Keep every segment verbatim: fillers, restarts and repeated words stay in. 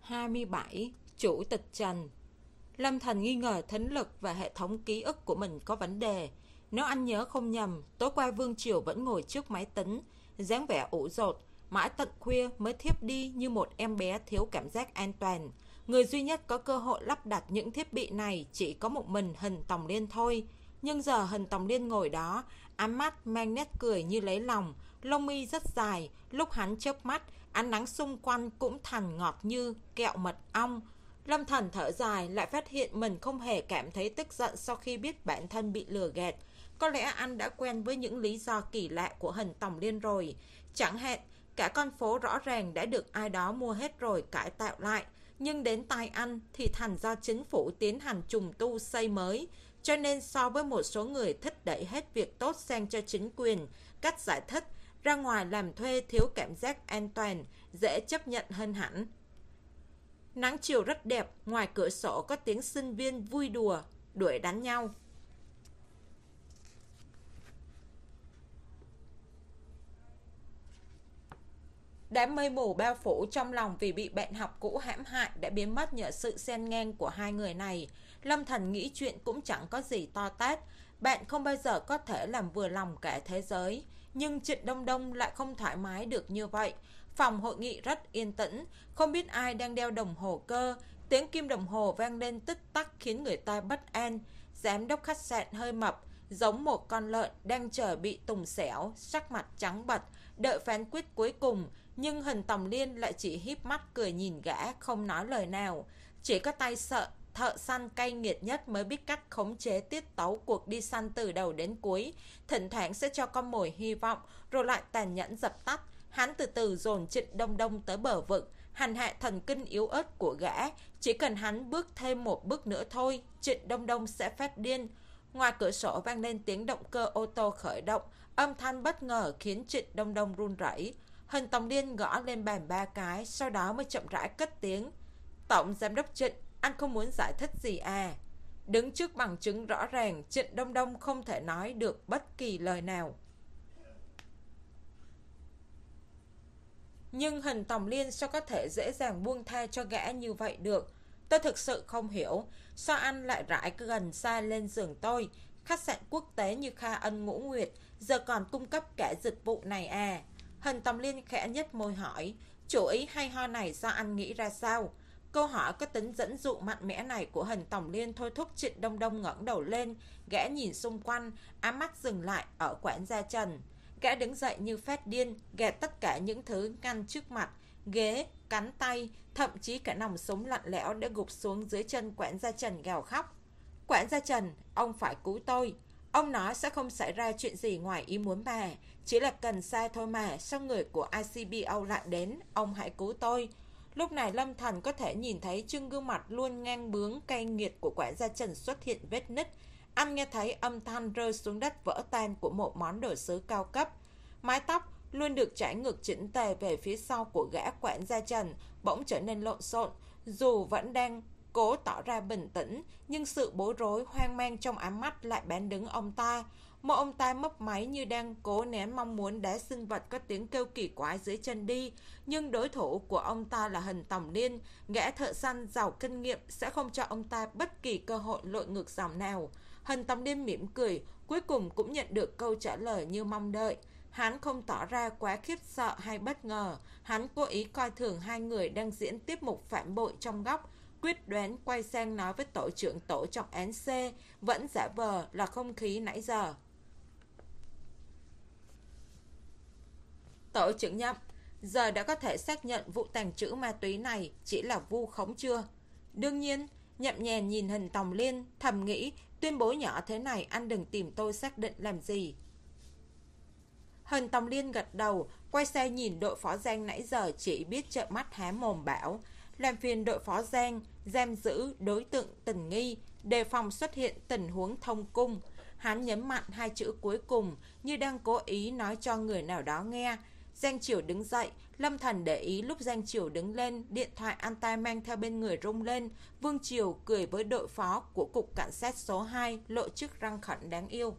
hai mươi bảy. Chủ tịch Trần. Lâm Thành nghi ngờ thính lực và hệ thống ký ức của mình có vấn đề. Nếu anh nhớ không nhầm, tối qua Vương Triều vẫn ngồi trước máy tính, dáng vẻ ủ rột, mãi tận khuya mới thiếp đi như một em bé thiếu cảm giác an toàn. Người duy nhất có cơ hội lắp đặt những thiết bị này chỉ có một mình Hình Tòng Liên thôi. Nhưng giờ Hình Tòng Liên ngồi đó, ánh mắt mang nét cười như lấy lòng, lông mi rất dài, lúc hắn chớp mắt, ánh nắng xung quanh cũng thành ngọt như kẹo mật ong. Lâm Thần thở dài, lại phát hiện mình không hề cảm thấy tức giận sau khi biết bản thân bị lừa gạt. Có lẽ anh đã quen với những lý do kỳ lạ của Hình Tòng Liên rồi. Chẳng hạn, cả con phố rõ ràng đã được ai đó mua hết rồi cải tạo lại, nhưng đến tai anh thì thành do chính phủ tiến hành trùng tu xây mới. Cho nên so với một số người thích đẩy hết việc tốt sang cho chính quyền, cách giải thích, ra ngoài làm thuê thiếu cảm giác an toàn, dễ chấp nhận hơn hẳn. Nắng chiều rất đẹp, ngoài cửa sổ có tiếng sinh viên vui đùa, đuổi đánh nhau. Đám mây mù bao phủ trong lòng vì bị bạn học cũ hãm hại đã biến mất nhờ sự xen ngang của hai người này. Lâm Thành nghĩ chuyện cũng chẳng có gì to tát. Bạn không bao giờ có thể làm vừa lòng cả thế giới. Nhưng Trịnh Đông Đông lại không thoải mái được như vậy. Phòng hội nghị rất yên tĩnh, không biết ai đang đeo đồng hồ cơ. Tiếng kim đồng hồ vang lên tích tắc khiến người ta bất an. Giám đốc khách sạn hơi mập, giống một con lợn đang chờ bị tùng xẻo, sắc mặt trắng bệch, đợi phán quyết cuối cùng. Nhưng Hình Tòng Liên lại chỉ híp mắt cười nhìn gã, không nói lời nào. Chỉ có tay sợ thợ săn cay nghiệt nhất mới biết cách khống chế tiết tấu cuộc đi săn từ đầu đến cuối. Thỉnh thoảng sẽ cho con mồi hy vọng, rồi lại tàn nhẫn dập tắt. Hắn từ từ dồn Trịnh Đông Đông tới bờ vực, hành hạ thần kinh yếu ớt của gã. Chỉ cần hắn bước thêm một bước nữa thôi, Trịnh Đông Đông sẽ phát điên. Ngoài cửa sổ vang lên tiếng động cơ ô tô khởi động, âm thanh bất ngờ khiến Trịnh Đông Đông run rẩy. Hình Tòng Liên gõ lên bàn ba cái, sau đó mới chậm rãi cất tiếng. Tổng giám đốc Trịnh, anh không muốn giải thích gì à? Đứng trước bằng chứng rõ ràng, Trịnh Đông Đông không thể nói được bất kỳ lời nào. Nhưng Hình Tòng Liên sao có thể dễ dàng buông tha cho gã như vậy được? Tôi thực sự không hiểu, sao anh lại rải gần xa lên giường tôi? Khách sạn quốc tế như Kha Ân Ngũ Nguyệt giờ còn cung cấp cả dịch vụ này à? Hình Tòng Liên khẽ nhếch môi hỏi, chủ ý hay ho này do anh nghĩ ra sao? Câu hỏi có tính dẫn dụ mạnh mẽ này của Hình Tòng Liên thôi thúc Trịnh Đông Đông ngẩng đầu lên. Gã nhìn xung quanh, ám mắt dừng lại ở quản gia Trần. Gã đứng dậy như phát điên, gạt tất cả những thứ ngăn trước mặt, ghế, cánh tay, thậm chí cả nòng súng lạnh lẽo đã gục xuống dưới chân quản gia Trần gào khóc. Quản gia Trần, ông phải cứu tôi. Ông nói sẽ không xảy ra chuyện gì ngoài ý muốn mà, chỉ là cần sai thôi mà, sao người của i xê bê o lại đến, ông hãy cứu tôi. Lúc này Lâm Thành có thể nhìn thấy trên gương mặt luôn ngang bướng cay nghiệt của quản gia Trần xuất hiện vết nứt. Anh nghe thấy âm thanh rơi xuống đất vỡ tan của một món đồ sứ cao cấp. Mái tóc luôn được trải ngược chỉnh tề về phía sau của gã quản gia Trần bỗng trở nên lộn xộn. Dù vẫn đang cố tỏ ra bình tĩnh, nhưng sự bối rối hoang mang trong ám mắt lại bán đứng ông ta. Một ông ta mấp máy như đang cố nén mong muốn đá sinh vật có tiếng kêu kỳ quái dưới chân đi. Nhưng đối thủ của ông ta là Hình Tòng Liên, gã thợ săn giàu kinh nghiệm sẽ không cho ông ta bất kỳ cơ hội lội ngược dòng nào. Hình Tòng Liên mỉm cười, cuối cùng cũng nhận được câu trả lời như mong đợi. Hắn không tỏ ra quá khiếp sợ hay bất ngờ. Hắn cố ý coi thường hai người đang diễn tiếp mục phản bội trong góc, quyết đoán quay sang nói với tổ trưởng tổ trọng án C, vẫn giả vờ là không khí nãy giờ. Tổ trưởng Nhậm, giờ đã có thể xác nhận vụ tàng trữ ma túy này chỉ là vu khống chưa? Đương nhiên. Nhậm nhèn nhìn Hình Tòng Liên, thầm nghĩ, tuyên bố nhỏ thế này anh đừng tìm tôi xác định làm gì. Hình Tòng Liên gật đầu, quay xe nhìn đội phó Giang nãy giờ chỉ biết trợn mắt há mồm bảo. Làm phiền đội phó Giang, giam giữ đối tượng tình nghi, đề phòng xuất hiện tình huống thông cung. Hắn nhấn mạnh hai chữ cuối cùng như đang cố ý nói cho người nào đó nghe. Giang Triều đứng dậy, Lâm Thần để ý lúc Giang Triều đứng lên, điện thoại anh ta mang theo bên người rung lên. Vương Triều cười với đội phó của cục cảnh sát số hai, lộ chiếc răng khẩn đáng yêu.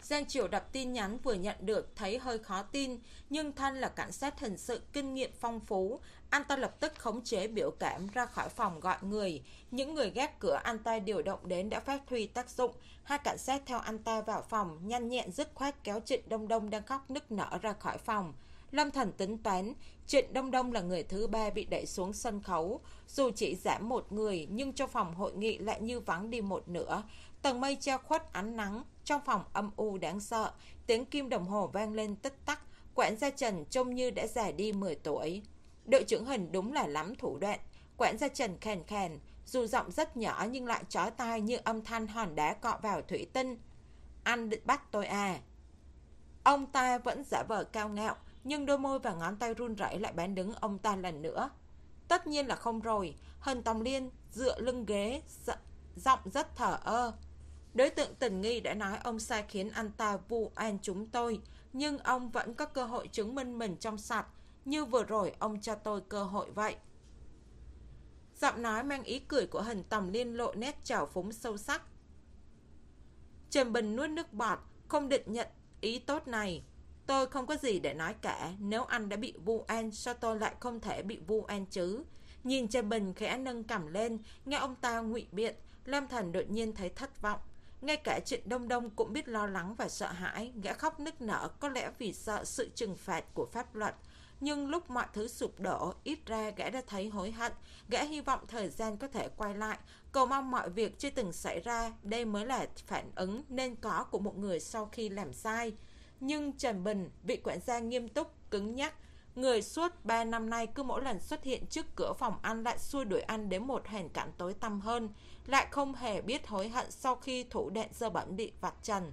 Giang Triều đọc tin nhắn vừa nhận được thấy hơi khó tin, nhưng thân là cảnh sát hình sự kinh nghiệm phong phú, anh ta lập tức khống chế biểu cảm ra khỏi phòng gọi người. Những người gác cửa anh ta điều động đến đã phát huy tác dụng. Hai cảnh sát theo anh ta vào phòng, nhanh nhẹn dứt khoát kéo Trịnh Đông Đông đang khóc nức nở ra khỏi phòng. Lâm Thần tính toán, Trịnh Đông Đông là người thứ ba bị đẩy xuống sân khấu. Dù chỉ giảm một người, nhưng trong phòng hội nghị lại như vắng đi một nửa. Tầng mây che khuất ánh nắng, trong phòng âm u đáng sợ. Tiếng kim đồng hồ vang lên tích tắc. Quản gia Trần trông như đã già đi mười tuổi. Đội trưởng Hình đúng là lắm thủ đoạn. Quản gia Trần khàn khàn, dù giọng rất nhỏ nhưng lại chói tai như âm thanh hòn đá cọ vào thủy tinh. Anh định bắt tôi à? Ông ta vẫn giả vờ cao ngạo, nhưng đôi môi và ngón tay run rẩy lại bán đứng ông ta lần nữa. Tất nhiên là không rồi. Hân Tòng Liên dựa lưng ghế, giọng rất thờ ơ. Đối tượng tình nghi đã nói ông sai khiến anh ta vu oan chúng tôi, nhưng ông vẫn có cơ hội chứng minh mình trong sạch, như vừa rồi ông cho tôi cơ hội vậy. Giọng nói mang ý cười của Hân Tòng Liên lộ nét trào phúng sâu sắc. Trần Bình nuốt nước bọt, không định nhận ý tốt này. Tôi không có gì để nói cả. Nếu anh đã bị vu oan, sao tôi lại không thể bị vu oan chứ? Nhìn Trần Bình khẽ nâng cằm lên, nghe ông ta ngụy biện, Lâm Thần đột nhiên thấy thất vọng. Ngay cả Trịnh Đông Đông cũng biết lo lắng và sợ hãi. Gã khóc nức nở có lẽ vì sợ sự trừng phạt của pháp luật. Nhưng lúc mọi thứ sụp đổ, ít ra gã đã thấy hối hận. Gã hy vọng thời gian có thể quay lại, cầu mong mọi việc chưa từng xảy ra. Đây mới là phản ứng nên có của một người sau khi làm sai. Nhưng Trần Bình, vị quản gia nghiêm túc, cứng nhắc, người suốt ba năm nay cứ mỗi lần xuất hiện trước cửa phòng ăn lại xua đuổi anh đến một hoàn cảnh tối tăm hơn, lại không hề biết hối hận sau khi thủ đạn dơ bẩn bị vạch trần.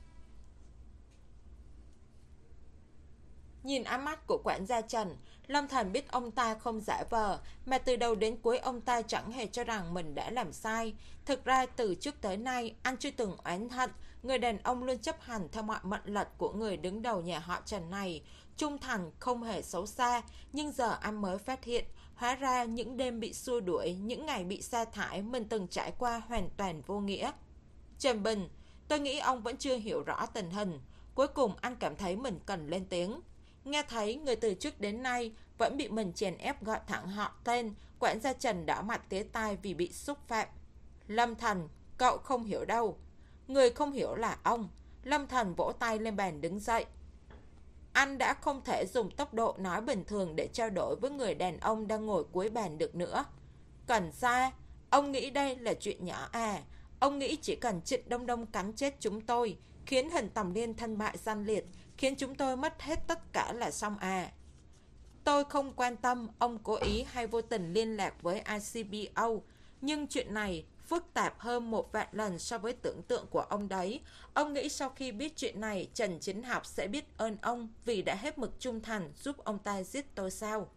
Nhìn ánh mắt của quản gia Trần, Lâm Thần biết ông ta không giả vờ, mà từ đầu đến cuối ông ta chẳng hề cho rằng mình đã làm sai. Thực ra từ trước tới nay, anh chưa từng oán hận. Người đàn ông luôn chấp hành theo mọi mệnh lệnh của người đứng đầu nhà họ Trần này. Trung thành, không hề xấu xa, nhưng giờ anh mới phát hiện, hóa ra những đêm bị xua đuổi, những ngày bị sa thải mình từng trải qua hoàn toàn vô nghĩa. Trần Bình, tôi nghĩ ông vẫn chưa hiểu rõ tình hình. Cuối cùng anh cảm thấy mình cần lên tiếng. Nghe thấy người từ trước đến nay vẫn bị mình chèn ép gọi thẳng họ tên, quản gia Trần đỏ mặt tía tai vì bị xúc phạm. Lâm Thần, cậu không hiểu đâu. Người không hiểu là ông. Lâm Thần vỗ tay lên bàn đứng dậy. Anh đã không thể dùng tốc độ nói bình thường để trao đổi với người đàn ông đang ngồi cuối bàn được nữa. Cần xa, ông nghĩ đây là chuyện nhỏ à? Ông nghĩ chỉ cần Trịnh Đông Đông cắn chết chúng tôi, khiến Hân Tòng Liên thân bại danh liệt, khiến chúng tôi mất hết tất cả là xong à? Tôi không quan tâm ông cố ý hay vô tình liên lạc với i xê bê o, nhưng chuyện này phức tạp hơn một vạn lần so với tưởng tượng của ông đấy. Ông nghĩ sau khi biết chuyện này, Trần Chính Học sẽ biết ơn ông vì đã hết mực trung thành giúp ông ta giết tôi sao?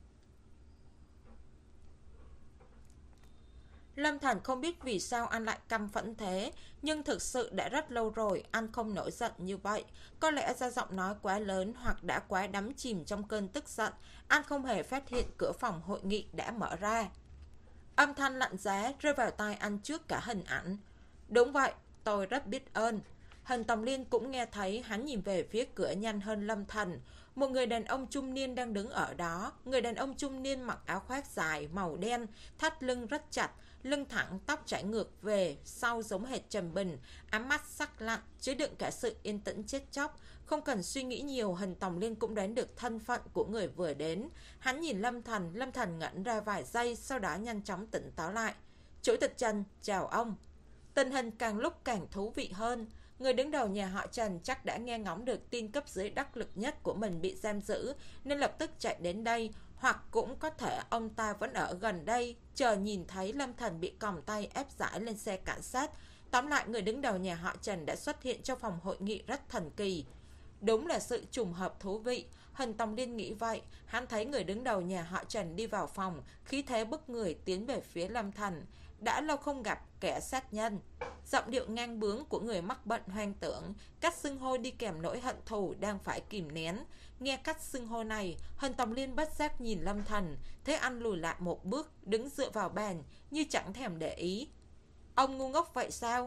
Lâm Thần không biết vì sao anh lại căm phẫn thế, nhưng thực sự đã rất lâu rồi anh không nổi giận như vậy. Có lẽ do giọng nói quá lớn hoặc đã quá đắm chìm trong cơn tức giận, anh không hề phát hiện cửa phòng hội nghị đã mở ra. Âm thanh lạnh giá rơi vào tai anh trước cả hình ảnh. Đúng vậy, tôi rất biết ơn. Hân Tòng Liên cũng nghe thấy, hắn nhìn về phía cửa nhanh hơn Lâm Thần. Một người đàn ông trung niên đang đứng ở đó. Người đàn ông trung niên mặc áo khoác dài, màu đen, thắt lưng rất chặt, lưng thẳng, tóc chảy ngược về sau giống hệt Trần Bình, ám mắt sắc lạnh, chứa đựng cả sự yên tĩnh chết chóc. Không cần suy nghĩ nhiều, Hân Tòng Liên cũng đoán được thân phận của người vừa đến. Hắn nhìn Lâm Thần, Lâm Thần ngẩn ra vài giây, sau đó nhanh chóng tỉnh táo lại. Chủ tịch Trần, chào ông. Tình hình càng lúc càng thú vị hơn. Người đứng đầu nhà họ Trần chắc đã nghe ngóng được tin cấp dưới đắc lực nhất của mình bị giam giữ, nên lập tức chạy đến đây. Hoặc cũng có thể ông ta vẫn ở gần đây, chờ nhìn thấy Lâm Thần bị còng tay ép giải lên xe cảnh sát. Tóm lại, người đứng đầu nhà họ Trần đã xuất hiện trong phòng hội nghị rất thần kỳ. Đúng là sự trùng hợp thú vị. Hân Tòng Liên nghĩ vậy. Hắn thấy người đứng đầu nhà họ Trần đi vào phòng, khí thế bức người tiến về phía Lâm Thần. Đã lâu không gặp kẻ sát nhân. Giọng điệu ngang bướng của người mắc bệnh hoang tưởng, cách xưng hô đi kèm nỗi hận thù đang phải kìm nén. Nghe cách xưng hô này, Hân Tòng Liên bất giác nhìn Lâm Thần, thấy anh lùi lại một bước, đứng dựa vào bàn như chẳng thèm để ý. Ông ngu ngốc vậy sao?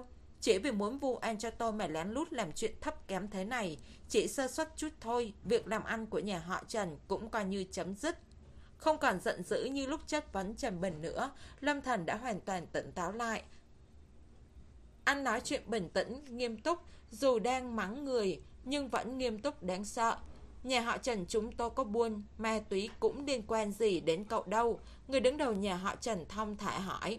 Chỉ vì muốn vu oan cho tôi mà lén lút làm chuyện thấp kém thế này. Chỉ sơ suất chút thôi, việc làm ăn của nhà họ Trần cũng coi như chấm dứt. Không còn giận dữ như lúc chất vấn Trần Bình nữa, Lâm Thần đã hoàn toàn tỉnh táo lại. Anh nói chuyện bình tĩnh, nghiêm túc, dù đang mắng người, nhưng vẫn nghiêm túc đáng sợ. Nhà họ Trần chúng tôi có buôn, ma túy cũng liên quan gì đến cậu đâu. Người đứng đầu nhà họ Trần thong thả hỏi.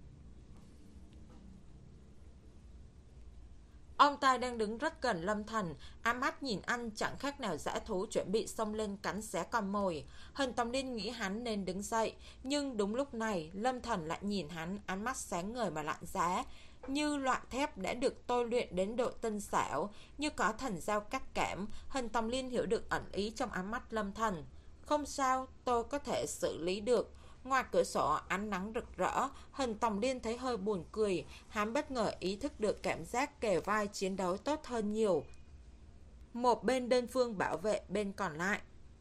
Ông ta đang đứng rất gần Lâm Thần, ám mắt nhìn anh chẳng khác nào dã thú chuẩn bị xông lên cắn xé con mồi. Hình Tòng Liên nghĩ hắn nên đứng dậy, nhưng đúng lúc này Lâm Thần lại nhìn hắn, ánh mắt sáng ngời mà lạnh giá, như loại thép đã được tôi luyện đến độ tinh xảo, như có thần dao cắt cảm. Hình Tòng Liên hiểu được ẩn ý trong ánh mắt Lâm Thần. Không sao, tôi có thể xử lý được. Ngoài cửa sổ ánh nắng rực rỡ, Hình Tòng Liên thấy hơi buồn cười. Hắn bất ngờ ý thức được cảm giác kề vai chiến đấu tốt hơn nhiều. Một bên đơn phương bảo vệ bên còn lại.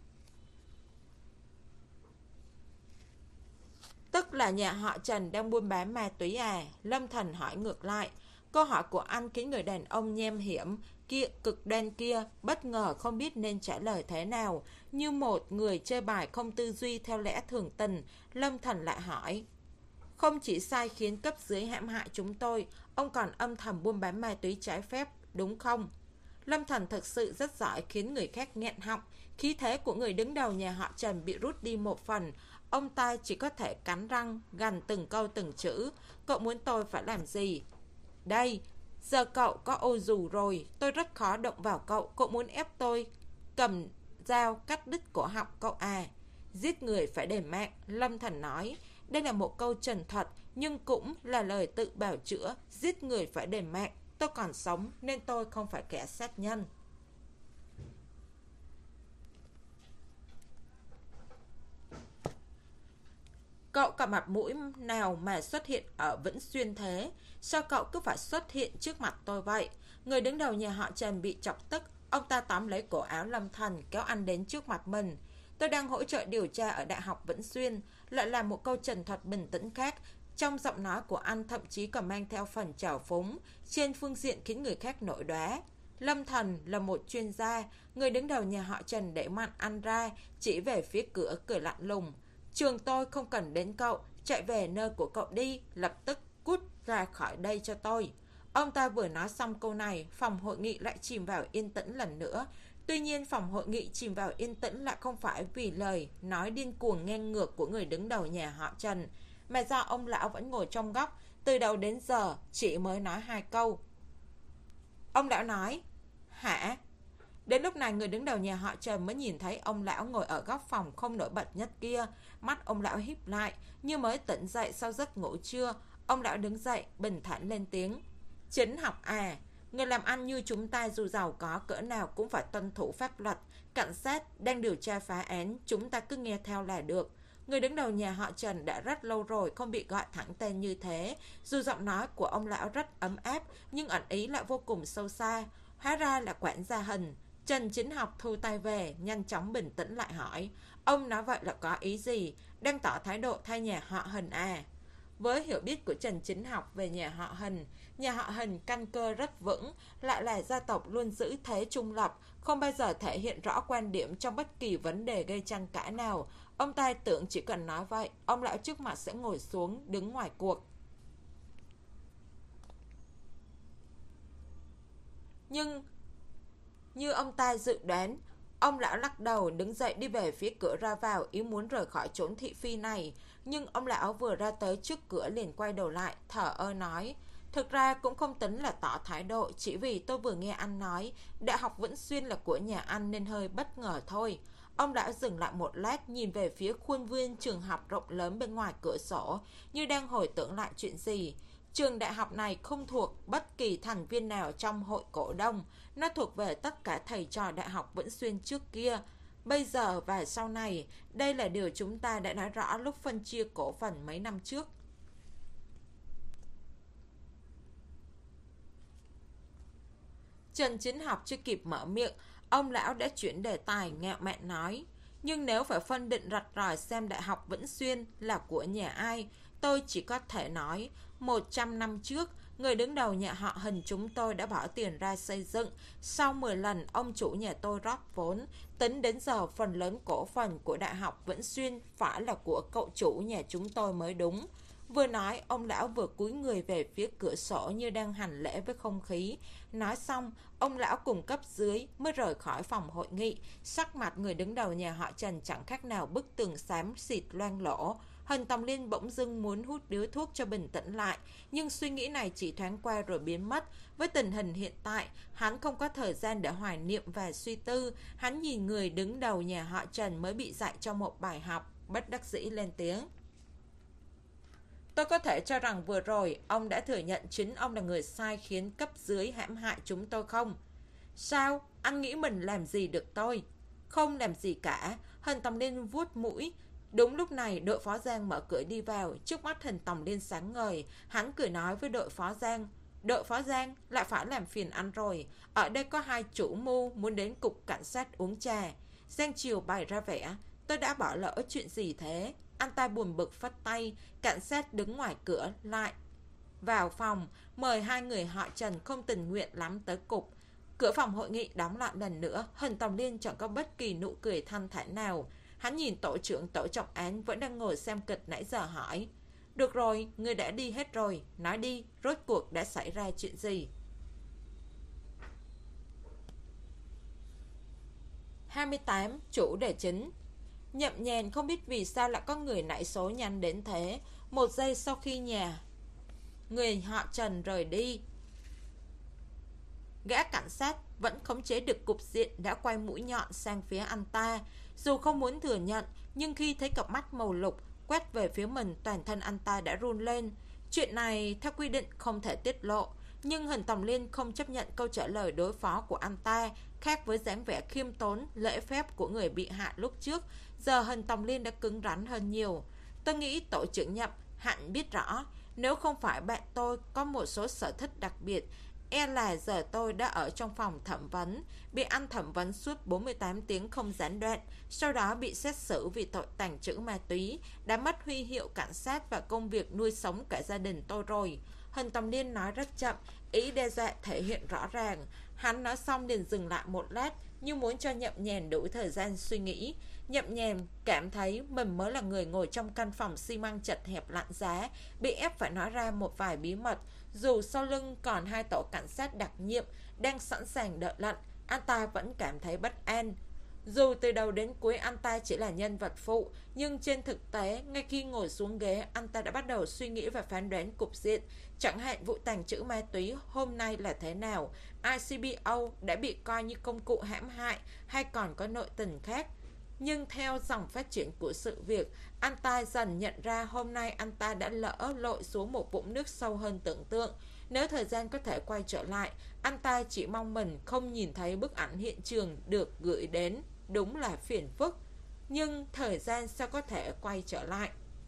Tức là nhà họ Trần đang buôn bán ma túy à? Lâm Thần hỏi ngược lại. Câu hỏi của anh khiến người đàn ông nhem hiểm kia cực đoan kia bất ngờ không biết nên trả lời thế nào. Như một người chơi bài không tư duy theo lẽ thường tình, Lâm Thần lại hỏi. Không chỉ sai khiến cấp dưới hãm hại chúng tôi, ông còn âm thầm buôn bán ma túy trái phép, đúng không? Lâm Thần thực sự rất giỏi khiến người khác nghẹn họng. Khí thế của người đứng đầu nhà họ Trần bị rút đi một phần. Ông ta chỉ có thể cắn răng, gằn từng câu từng chữ. Cậu muốn tôi phải làm gì? Đây, giờ cậu có ô dù rồi, tôi rất khó động vào cậu. Cậu muốn ép tôi cầm dao cắt đứt cổ họng cậu à? Giết người phải đền mạng, Lâm Thần nói. Đây là một câu trần thuật, nhưng cũng là lời tự bảo chữa. Giết người phải đền mạng. Tôi còn sống nên tôi không phải kẻ sát nhân. Cậu có mặt mũi nào mà xuất hiện ở Vĩnh Xuyên thế? Sao cậu cứ phải xuất hiện trước mặt tôi vậy? Người đứng đầu nhà họ Trần bị chọc tức. Ông ta tóm lấy cổ áo Lâm Thần, kéo anh đến trước mặt mình. Tôi đang hỗ trợ điều tra ở Đại học Vĩnh Xuyên. Lại là một câu trần thuật bình tĩnh khác. Trong giọng nói của anh thậm chí còn mang theo phần trào phúng, trên phương diện khiến người khác nổi đoá. Lâm Thần là một chuyên gia. Người đứng đầu nhà họ Trần để mạnh anh ra, chỉ về phía cửa cười lạnh lùng. Trường tôi không cần đến cậu, chạy về nơi của cậu đi, lập tức cút ra khỏi đây cho tôi. Ông ta vừa nói xong câu này, phòng hội nghị lại chìm vào yên tĩnh lần nữa. Tuy nhiên phòng hội nghị chìm vào yên tĩnh lại không phải vì lời nói điên cuồng ngang ngược của người đứng đầu nhà họ Trần, mà do ông lão vẫn ngồi trong góc, từ đầu đến giờ chỉ mới nói hai câu. Ông lão nói, hả? Đến lúc này người đứng đầu nhà họ Trần mới nhìn thấy ông lão ngồi ở góc phòng không nổi bật nhất kia. Mắt ông lão híp lại, như mới tỉnh dậy sau giấc ngủ trưa. Ông lão đứng dậy, bình thản lên tiếng. Chính học à, người làm ăn như chúng ta dù giàu có cỡ nào cũng phải tuân thủ pháp luật. Cảnh sát đang điều tra phá án, chúng ta cứ nghe theo là được. Người đứng đầu nhà họ Trần đã rất lâu rồi không bị gọi thẳng tên như thế. Dù giọng nói của ông lão rất ấm áp, nhưng ẩn ý lại vô cùng sâu xa. Hóa ra là quản gia Hình. Trần Chính Học thu tay về, nhanh chóng bình tĩnh lại hỏi. Ông nói vậy là có ý gì? Đang tỏ thái độ thay nhà họ Hình à? Với hiểu biết của Trần Chính Học về nhà họ Hình, nhà họ Hình căn cơ rất vững, lại là gia tộc luôn giữ thế trung lập, không bao giờ thể hiện rõ quan điểm trong bất kỳ vấn đề gây tranh cãi nào. Ông ta tưởng chỉ cần nói vậy, ông lão trước mặt sẽ ngồi xuống, đứng ngoài cuộc. Nhưng như ông ta dự đoán, ông lão lắc đầu đứng dậy đi về phía cửa ra vào, ý muốn rời khỏi chốn thị phi này. Nhưng ông lão vừa ra tới trước cửa liền quay đầu lại, thở ơ nói. Thực ra cũng không tính là tỏ thái độ, chỉ vì tôi vừa nghe anh nói Đại học Vĩnh Xuyên là của nhà anh nên hơi bất ngờ thôi. Ông đã dừng lại một lát, nhìn về phía khuôn viên trường học rộng lớn bên ngoài cửa sổ, như đang hồi tưởng lại chuyện gì. Trường đại học này không thuộc bất kỳ thành viên nào trong hội cổ đông. Nó thuộc về tất cả thầy trò Đại học Vĩnh Xuyên trước kia, bây giờ và sau này. Đây là điều chúng ta đã nói rõ lúc phân chia cổ phần mấy năm trước. Trần Chính Học chưa kịp mở miệng, ông lão đã chuyển đề tài ngạo mạn nói. Nhưng nếu phải phân định rạch ròi xem Đại học Vĩnh Xuyên là của nhà ai, tôi chỉ có thể nói một trăm năm trước, Người đứng đầu nhà họ Hình chúng tôi đã bỏ tiền ra xây dựng. Sau mười lần ông chủ nhà tôi rót vốn, tính đến giờ phần lớn cổ phần của Đại học Vĩnh Xuyên phải là của cậu chủ nhà chúng tôi mới đúng. Vừa nói, ông lão vừa cúi người về phía cửa sổ như đang hành lễ với không khí. Nói xong, ông lão cùng cấp dưới mới rời khỏi phòng hội nghị. Sắc mặt người đứng đầu nhà họ Trần chẳng khác nào bức tường xám xịt loang lỗ. Hình Tòng Liên bỗng dưng muốn hút điếu thuốc cho bình tĩnh lại, nhưng suy nghĩ này chỉ thoáng qua rồi biến mất. Với tình hình hiện tại, hắn không có thời gian để hoài niệm và suy tư. Hắn nhìn người đứng đầu nhà họ Trần mới bị dạy cho một bài học, bất đắc dĩ lên tiếng. Tôi có thể cho rằng vừa rồi ông đã thừa nhận chính ông là người sai khiến cấp dưới hãm hại chúng tôi không? Sao? Anh nghĩ mình làm gì được tôi? Không làm gì cả. Hình Tòng Liên vuốt mũi. Đúng lúc này đội phó Giang mở cửa đi vào. Trước mắt Hình Tòng Liên sáng ngời. Hắn cười nói với đội phó Giang. Đội phó Giang lại phải làm phiền anh rồi. Ở đây có hai chủ mưu muốn đến cục cảnh sát uống trà. Giang Triều bày ra vẻ. Tôi đã bỏ lỡ chuyện gì thế? Anh ta buồn bực phất tay. Cảnh sát đứng ngoài cửa lại vào phòng, mời hai người họ Trần không tình nguyện lắm tới cục. Cửa phòng hội nghị đóng lại lần nữa. Hình Tòng Liên chẳng có bất kỳ nụ cười thanh thản nào. Hắn nhìn tổ trưởng tổ trọng án vẫn đang ngồi xem kịch nãy giờ hỏi. Được rồi, người đã đi hết rồi. Nói đi, rốt cuộc đã xảy ra chuyện gì? hai mươi tám. Chủ đề chính. Nhậm Nhàn không biết vì sao lại có người nảy số nhanh đến thế. Một giây sau khi nhà người họ Trần rời đi, gã cảnh sát vẫn khống chế được cục diện đã quay mũi nhọn sang phía anh ta. Dù không muốn thừa nhận, nhưng khi thấy cặp mắt màu lục quét về phía mình, toàn thân anh ta đã run lên. Chuyện này theo quy định không thể tiết lộ, nhưng Hình Tòng Liên không chấp nhận câu trả lời đối phó của anh ta. Khác với dáng vẻ khiêm tốn, lễ phép của người bị hại lúc trước, giờ Hình Tòng Liên đã cứng rắn hơn nhiều. Tôi nghĩ tổ trưởng Nhậm hẳn biết rõ, nếu không phải bạn tôi có một số sở thích đặc biệt, e là giờ tôi đã ở trong phòng thẩm vấn, bị anh thẩm vấn suốt bốn mươi tám tiếng không gián đoạn, sau đó bị xét xử vì tội tàng trữ ma túy, đã mất huy hiệu cảnh sát và công việc nuôi sống cả gia đình tôi rồi. Hình Tòng Liên nói rất chậm, ý đe dọa thể hiện rõ ràng. Hắn nói xong liền dừng lại một lát, như muốn cho Nhậm Nhàn đủ thời gian suy nghĩ. Nhậm Nhàn cảm thấy mình mới là người ngồi trong căn phòng xi măng chật hẹp lạnh giá, bị ép phải nói ra một vài bí mật. Dù sau lưng còn hai tổ cảnh sát đặc nhiệm đang sẵn sàng đợi lệnh, anh ta vẫn cảm thấy bất an. Dù từ đầu đến cuối anh ta chỉ là nhân vật phụ, nhưng trên thực tế, ngay khi ngồi xuống ghế, anh ta đã bắt đầu suy nghĩ và phán đoán cục diện. Chẳng hạn vụ tàng trữ ma túy hôm nay là thế nào, i xê bê o đã bị coi như công cụ hãm hại hay còn có nội tình khác. Nhưng theo dòng phát triển của sự việc, anh ta dần nhận ra hôm nay anh ta đã lỡ lội xuống một vũng nước sâu hơn tưởng tượng. Nếu thời gian có thể quay trở lại, anh ta chỉ mong mình không nhìn thấy bức ảnh hiện trường được gửi đến. Đúng là phiền phức. Nhưng thời gian sao có thể quay trở lại?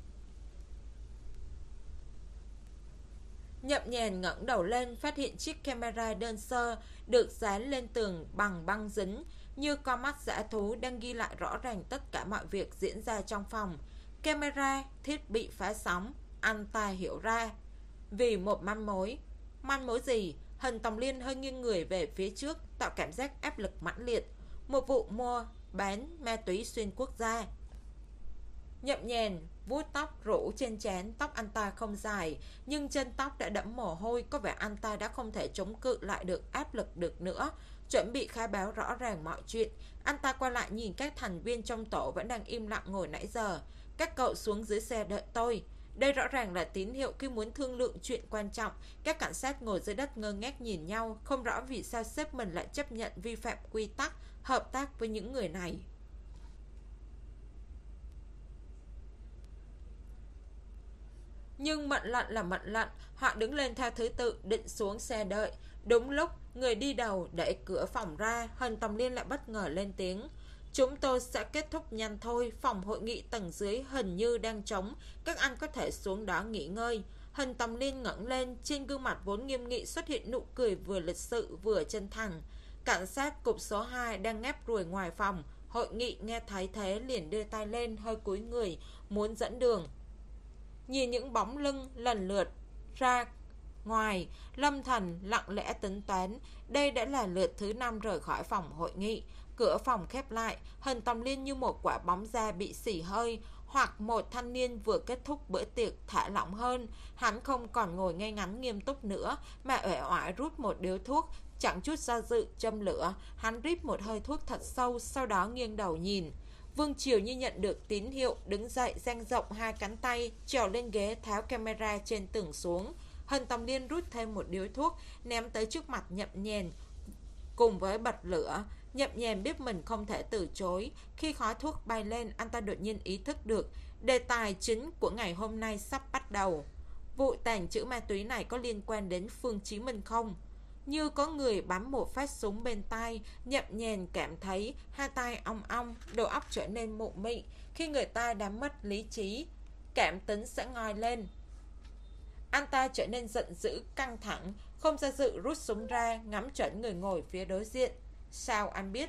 Nhậm Nhàn ngẩng đầu lên, phát hiện chiếc camera đơn sơ được dán lên tường bằng băng dính, như con mắt dã thú đang ghi lại rõ ràng tất cả mọi việc diễn ra trong phòng. Camera, thiết bị phá sóng, anh ta hiểu ra. Vì một manh mối. Manh mối gì? Hình Tòng Liên hơi nghiêng người về phía trước, tạo cảm giác áp lực mãnh liệt. Một vụ mua, bán ma túy xuyên quốc gia. Nhậm Nhàn vuốt tóc rủ trên trán. Tóc anh ta không dài, nhưng trên tóc đã đẫm mồ hôi. Có vẻ anh ta đã không thể chống cự lại được áp lực được nữa, chuẩn bị khai báo rõ ràng mọi chuyện. Anh ta quay lại nhìn các thành viên trong tổ vẫn đang im lặng ngồi nãy giờ. Các cậu xuống dưới xe đợi tôi. Đây rõ ràng là tín hiệu khi muốn thương lượng chuyện quan trọng. Các cảnh sát ngồi dưới đất ngơ ngác nhìn nhau, không rõ vì sao sếp mình lại chấp nhận vi phạm quy tắc hợp tác với những người này. Nhưng mệnh lệnh là mệnh lệnh. Họ đứng lên theo thứ tự, định xuống xe đợi. Đúng lúc người đi đầu đẩy cửa phòng ra, Hình Tòng Liên lại bất ngờ lên tiếng. Chúng tôi sẽ kết thúc nhanh thôi, phòng hội nghị tầng dưới hình như đang trống, các anh có thể xuống đó nghỉ ngơi. Hình Tòng Liên ngẩng lên, trên gương mặt vốn nghiêm nghị xuất hiện nụ cười vừa lịch sự vừa chân thành. Cảnh sát cục số hai đang nép ruồi ngoài phòng hội nghị nghe thấy thế liền đưa tay lên, hơi cúi người muốn dẫn đường. Nhìn những bóng lưng lần lượt ra ngoài. Lâm Thần lặng lẽ tính toán, đây đã là lượt thứ năm rời khỏi phòng hội nghị. Cửa phòng khép lại, Hân Tầm Liên như một quả bóng da bị xì hơi, hoặc một thanh niên vừa kết thúc bữa tiệc thả lỏng hơn. Hắn không còn ngồi ngay ngắn nghiêm túc nữa, mà uể oải rút một điếu thuốc, chẳng chút do dự châm lửa. Hắn rít một hơi thuốc thật sâu, sau đó nghiêng đầu nhìn. Vương Triều như nhận được tín hiệu, đứng dậy dang rộng hai cánh tay, trèo lên ghế tháo camera trên tường xuống. Hân Tầm Liên rút thêm một điếu thuốc, ném tới trước mặt Nhậm Nhàn cùng với bật lửa. Nhậm Nhàn biết mình không thể từ chối. Khi khói thuốc bay lên, anh ta đột nhiên ý thức được đề tài chính của ngày hôm nay sắp bắt đầu. Vụ tàng trữ ma túy này có liên quan đến Phương Chí Minh không? Như có người bắn một phát súng bên tai, Nhậm Nhàn cảm thấy hai tay ong ong, đầu óc trở nên mụ mị. Khi người ta đã mất lý trí, cảm tính sẽ ngoi lên. Anh ta trở nên giận dữ, căng thẳng, không do dự rút súng ra, ngắm chuẩn người ngồi phía đối diện. Sao anh biết?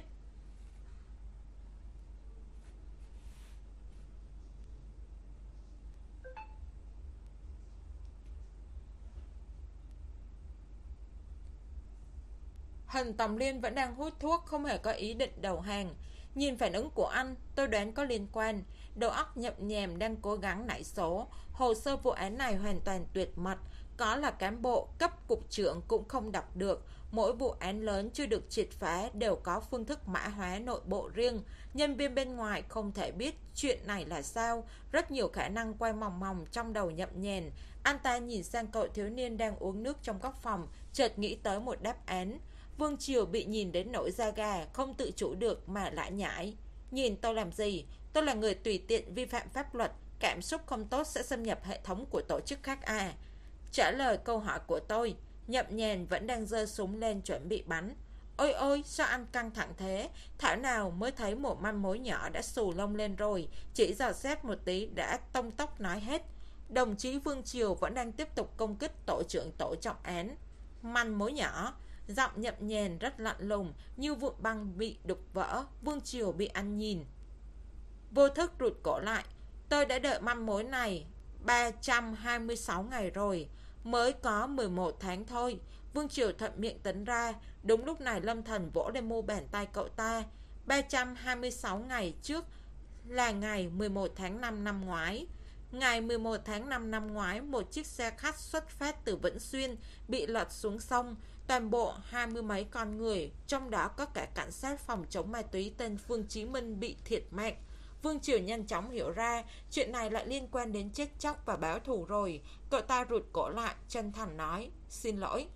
Hân Tầm Liên vẫn đang hút thuốc, không hề có ý định đầu hàng. Nhìn phản ứng của anh, tôi đoán có liên quan. Đầu óc Nhậm Nhàn đang cố gắng nảy số. Hồ sơ vụ án này hoàn toàn tuyệt mật, có là cán bộ cấp cục trưởng cũng không đọc được. Mỗi vụ án lớn chưa được triệt phá đều có phương thức mã hóa nội bộ riêng. Nhân viên bên ngoài không thể biết chuyện này là sao. Rất nhiều khả năng quay mòng mòng trong đầu Nhậm Nhàn. Anh ta nhìn sang cậu thiếu niên đang uống nước trong góc phòng, chợt nghĩ tới một đáp án. Vương Triều bị nhìn đến nỗi da gà, không tự chủ được mà lại nhảy. Nhìn tôi làm gì? Tôi là người tùy tiện vi phạm pháp luật. Cảm xúc không tốt sẽ xâm nhập hệ thống của tổ chức khác à? Trả lời câu hỏi của tôi. Nhậm Nhàn vẫn đang giơ súng lên chuẩn bị bắn. Ôi ôi, sao anh căng thẳng thế? Thảo nào mới thấy một manh mối nhỏ đã xù lông lên rồi. Chỉ dò xét một tí đã tông tốc nói hết. Đồng chí Vương Triều vẫn đang tiếp tục công kích tổ trưởng tổ trọng án. Manh mối nhỏ. Giọng Nhậm Nhàn rất lạnh lùng, như vụn băng bị đục vỡ. Vương Triều bị ăn nhìn, vô thức rụt cổ lại. Tôi đã đợi manh mối này ba trăm hai mươi sáu ngày rồi, mới có mười một tháng thôi. Vương Triều thuận miệng tính ra. Đúng lúc này Lâm Thần vỗ lên mu bàn tay cậu ta. Ba trăm hai mươi sáu ngày trước là ngày mười một tháng năm năm ngoái. Ngày mười một tháng năm năm ngoái, một chiếc xe khách xuất phát từ Vĩnh Xuyên bị lật xuống sông. Toàn bộ hai mươi mấy con người, trong đó có cả cảnh sát phòng chống ma túy tên Phương Chí Minh bị thiệt mạng. Vương Triều nhanh chóng hiểu ra chuyện này lại liên quan đến chết chóc và báo thù rồi. Cậu ta rụt cổ lại, chân thành nói: Xin lỗi.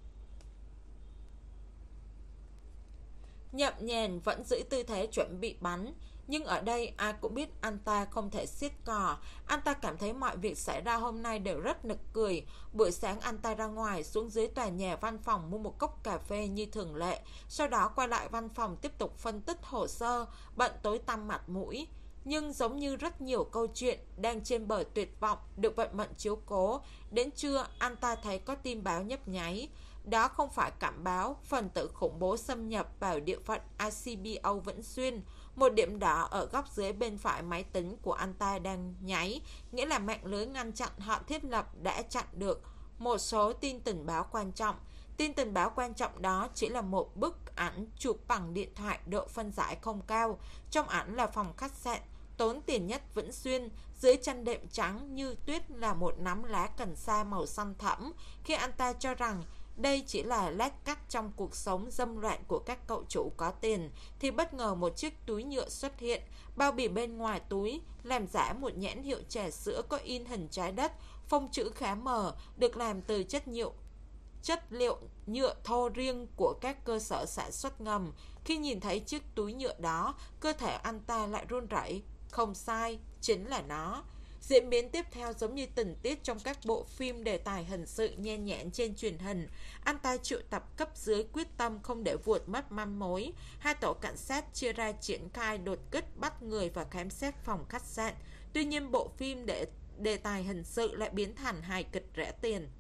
Nhậm Nhàn vẫn giữ tư thế chuẩn bị bắn, nhưng ở đây ai cũng biết anh ta không thể siết cò. Anh ta cảm thấy mọi việc xảy ra hôm nay đều rất nực cười. Buổi sáng anh ta ra ngoài, xuống dưới tòa nhà văn phòng mua một cốc cà phê như thường lệ. Sau đó quay lại văn phòng tiếp tục phân tích hồ sơ, bận tối tăm mặt mũi. Nhưng giống như rất nhiều câu chuyện đang trên bờ tuyệt vọng được vận mệnh chiếu cố, đến trưa anh ta thấy có tin báo nhấp nháy. Đó không phải cảm báo phần tử khủng bố xâm nhập vào địa phận i xê bê o Vĩnh Xuyên. Một điểm đỏ ở góc dưới bên phải máy tính của anh ta đang nháy, nghĩa là mạng lưới ngăn chặn họ thiết lập đã chặn được một số tin tình báo quan trọng. Tin tình báo quan trọng đó chỉ là một bức ảnh chụp bằng điện thoại độ phân giải không cao. Trong ảnh là phòng khách sạn tốn tiền nhất Vĩnh Xuyên. Dưới chăn đệm trắng như tuyết là một nắm lá cần sa màu xanh thẫm. Khi anh ta cho rằng đây chỉ là lát cắt trong cuộc sống dâm loạn của các cậu chủ có tiền, thì bất ngờ một chiếc túi nhựa xuất hiện. Bao bì bên ngoài túi làm giả một nhãn hiệu trà sữa có in hình trái đất, phông chữ khá mờ, được làm từ chất liệu chất liệu nhựa thô riêng của các cơ sở sản xuất ngầm. Khi nhìn thấy chiếc túi nhựa đó, cơ thể anh ta lại run rẩy. Không sai, chính là nó. Diễn biến tiếp theo giống như tình tiết trong các bộ phim đề tài hình sự nhan nhản trên truyền hình. Anh ta triệu tập cấp dưới quyết tâm không để vuột mất manh mối. Hai tổ cảnh sát chia ra triển khai đột kích bắt người và khám xét phòng khách sạn. Tuy nhiên bộ phim để đề tài hình sự lại biến thành hài kịch rẻ tiền.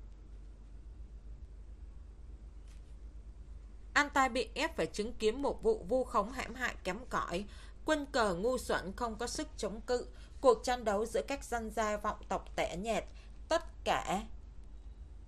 Anh ta bị ép phải chứng kiến một vụ vu khống hãm hại kém cỏi. Quân cờ ngu xuẩn không có sức chống cự. Cuộc tranh đấu giữa các danh gia vọng tộc tẻ nhạt. Tất cả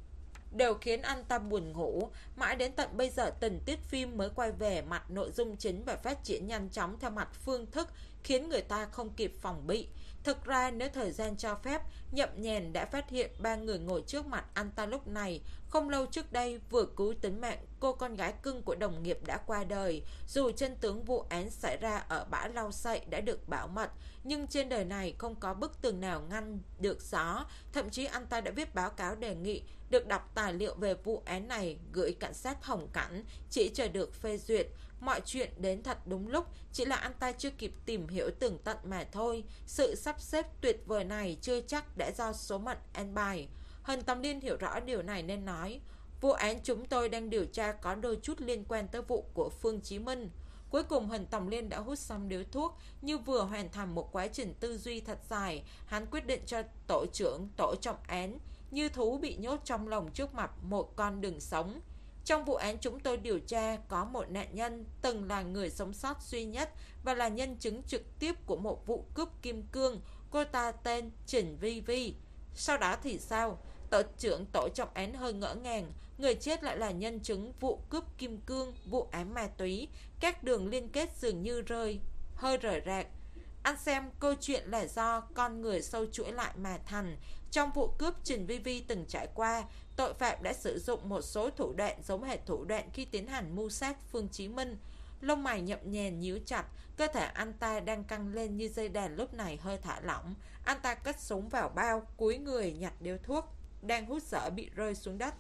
đều khiến anh ta buồn ngủ. Mãi đến tận bây giờ tình tiết phim mới quay về mặt nội dung chính và phát triển nhanh chóng theo mặt phương thức, khiến người ta không kịp phòng bị. Thực ra nếu thời gian cho phép, Nhậm Nhàn đã phát hiện ba người ngồi trước mặt anh ta lúc này. Không lâu trước đây vừa cứu tính mạng cô con gái cưng của đồng nghiệp đã qua đời. Dù chân tướng vụ án xảy ra ở bãi lau sậy đã được bảo mật, nhưng trên đời này không có bức tường nào ngăn được gió. Thậm chí anh ta đã viết báo cáo đề nghị được đọc tài liệu về vụ án này gửi cảnh sát Hồng Cảnh, chỉ chờ được phê duyệt. Mọi chuyện đến thật đúng lúc, chỉ là anh ta chưa kịp tìm hiểu tường tận mà thôi. Sự sắp xếp tuyệt vời này chưa chắc đã do số mệnh an bài. Hân Tầm Liên hiểu rõ điều này nên nói, vụ án chúng tôi đang điều tra có đôi chút liên quan tới vụ của Phương Chí Minh. Cuối cùng Hân Tầm Liên đã hút xong điếu thuốc, như vừa hoàn thành một quá trình tư duy thật dài. Hắn quyết định cho tổ trưởng tổ trọng án như thú bị nhốt trong lồng trước mặt một con đường sống. Trong vụ án chúng tôi điều tra có một nạn nhân từng là người sống sót duy nhất và là nhân chứng trực tiếp của một vụ cướp kim cương. Cô ta tên Trình Vi Vi. Sau đó thì sao? Tổ trưởng tổ trọng án hơi ngỡ ngàng. Người chết lại là nhân chứng vụ cướp kim cương, vụ án ma túy. Các đường liên kết dường như rơi hơi rời rạc. Anh xem, câu chuyện là do con người sâu chuỗi lại mà thành. Trong vụ cướp Trình Vi Vi từng trải qua, tội phạm đã sử dụng một số thủ đoạn giống hệt thủ đoạn khi tiến hành mưu sát Phương Chí Minh. Lông mày Nhậm Nhàn nhíu chặt, cơ thể anh ta đang căng lên như dây đàn lúc này hơi thả lỏng. Anh ta cất súng vào bao, cúi người nhặt điếu thuốc đang hút dở bị rơi xuống đất.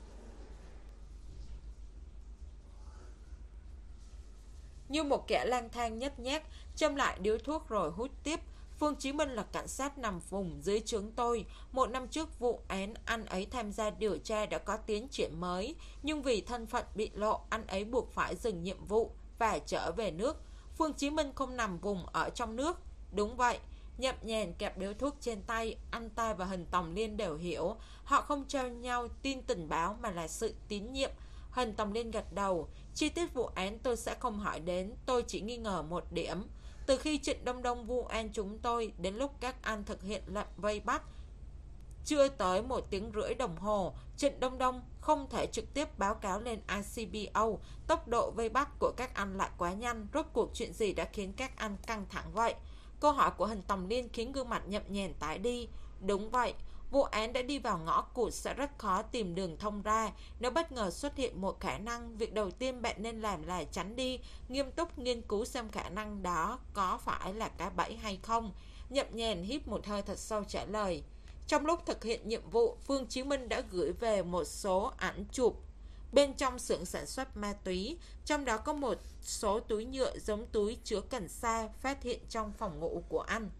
Như một kẻ lang thang nhếch nhác, châm lại điếu thuốc rồi hút tiếp. Phương Chí Minh là cảnh sát nằm vùng dưới trướng tôi. Một năm trước vụ án anh ấy tham gia điều tra đã có tiến triển mới, nhưng vì thân phận bị lộ, anh ấy buộc phải dừng nhiệm vụ và trở về nước. Phương Chí Minh không nằm vùng ở trong nước. Đúng vậy. Nhậm Nhàn kẹp điếu thuốc trên tay. Anh ta và Hân Tầm Liên đều hiểu, họ không cho nhau tin tình báo mà là sự tín nhiệm. Hân Tầm Liên gật đầu. Chi tiết vụ án tôi sẽ không hỏi đến, tôi chỉ nghi ngờ một điểm. Từ khi Trịnh Đông Đông vu oan chúng tôi đến lúc các anh thực hiện lệnh vây bắt, chưa tới một tiếng rưỡi đồng hồ, Trịnh Đông Đông không thể trực tiếp báo cáo lên I C B O. Tốc độ vây bắt của các anh lại quá nhanh. Rốt cuộc chuyện gì đã khiến các anh căng thẳng vậy? Câu hỏi của Hân Tầm Liên khiến gương mặt Nhậm Nhàn tái đi. Đúng vậy, vụ án đã đi vào ngõ cụt, sẽ rất khó tìm đường thông ra. Nếu bất ngờ xuất hiện một khả năng, việc đầu tiên bạn nên làm là tránh đi, nghiêm túc nghiên cứu xem khả năng đó có phải là cái bẫy hay không. Nhậm Nhàn hít một hơi thật sâu trả lời. Trong lúc thực hiện nhiệm vụ, Phương Chí Minh đã gửi về một số ảnh chụp bên trong xưởng sản xuất ma túy. Trong đó có một số túi nhựa giống túi chứa cần sa phát hiện trong phòng ngủ của anh.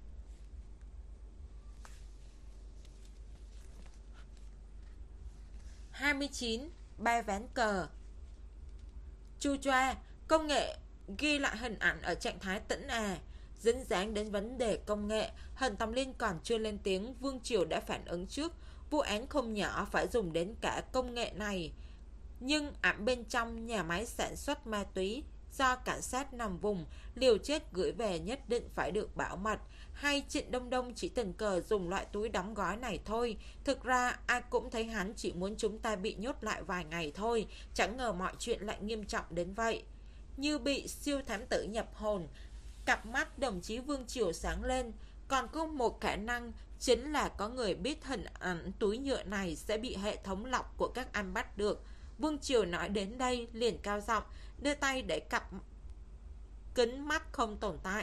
hai mươi chín. Ba ván cờ. Chu choa, công nghệ ghi lại hình ảnh ở trạng thái tĩnh à. Dính dáng đến vấn đề công nghệ, Hân Tầm Liên còn chưa lên tiếng, Vương Triều đã phản ứng trước. Vụ án không nhỏ phải dùng đến cả công nghệ này. Nhưng ảnh bên trong nhà máy sản xuất ma túy do cảnh sát nằm vùng liều chết gửi về nhất định phải được bảo mật. Hay Trịnh Đông Đông chỉ tình cờ dùng loại túi đóng gói này thôi? Thực ra ai cũng thấy hắn chỉ muốn chúng ta bị nhốt lại vài ngày thôi. Chẳng ngờ mọi chuyện lại nghiêm trọng đến vậy. Như bị siêu thám tử nhập hồn, cặp mắt đồng chí Vương Triều sáng lên. Còn có một khả năng, chính là có người biết hình ảnh túi nhựa này sẽ bị hệ thống lọc của các anh bắt được. Vương Triều nói đến đây liền cao giọng, đưa tay để cặp kính mắt không tồn tại.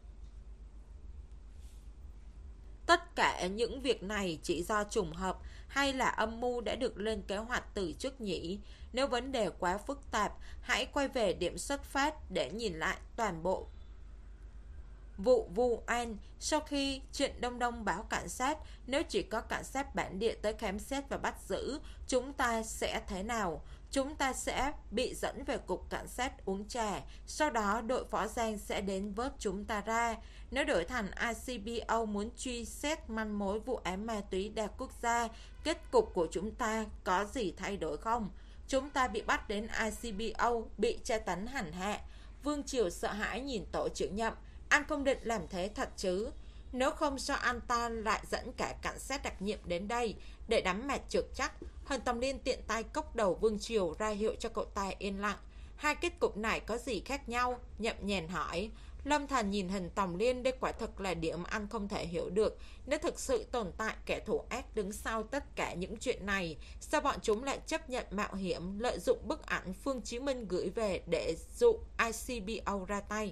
Tất cả những việc này chỉ do trùng hợp hay là âm mưu đã được lên kế hoạch từ trước nhỉ? Nếu vấn đề quá phức tạp, hãy quay về điểm xuất phát để nhìn lại toàn bộ vụ vu oan. Sau khi Trịnh Đông Đông báo cảnh sát, nếu chỉ có cảnh sát bản địa tới khám xét và bắt giữ, chúng ta sẽ thế nào? Chúng ta sẽ bị dẫn về cục cảnh sát uống trà. Sau đó đội Phó Giang sẽ đến vớt chúng ta ra. Nếu đổi thành I C B O muốn truy xét manh mối vụ án ma túy đa quốc gia, kết cục của chúng ta có gì thay đổi không? Chúng ta bị bắt đến I C B O, bị tra tấn hành hạ. Vương Triều sợ hãi nhìn tổ trưởng Nhậm. Anh không định làm thế thật chứ? Nếu không sao anh ta lại dẫn cả cảnh sát đặc nhiệm đến đây để đắm mạt trượt chắc. Hân Tầm Liên tiện tay cốc đầu Vương Triều ra hiệu cho cậu ta yên lặng. Hai kết cục này có gì khác nhau? Nhậm nhèn hỏi. Lâm Thần nhìn Hân Tầm Liên, đây quả thực là điểm anh không thể hiểu được. Nếu thực sự tồn tại kẻ thù ác đứng sau tất cả những chuyện này, sao bọn chúng lại chấp nhận mạo hiểm lợi dụng bức ảnh Phương Chí Minh gửi về để dụ i xê bê o ra tay?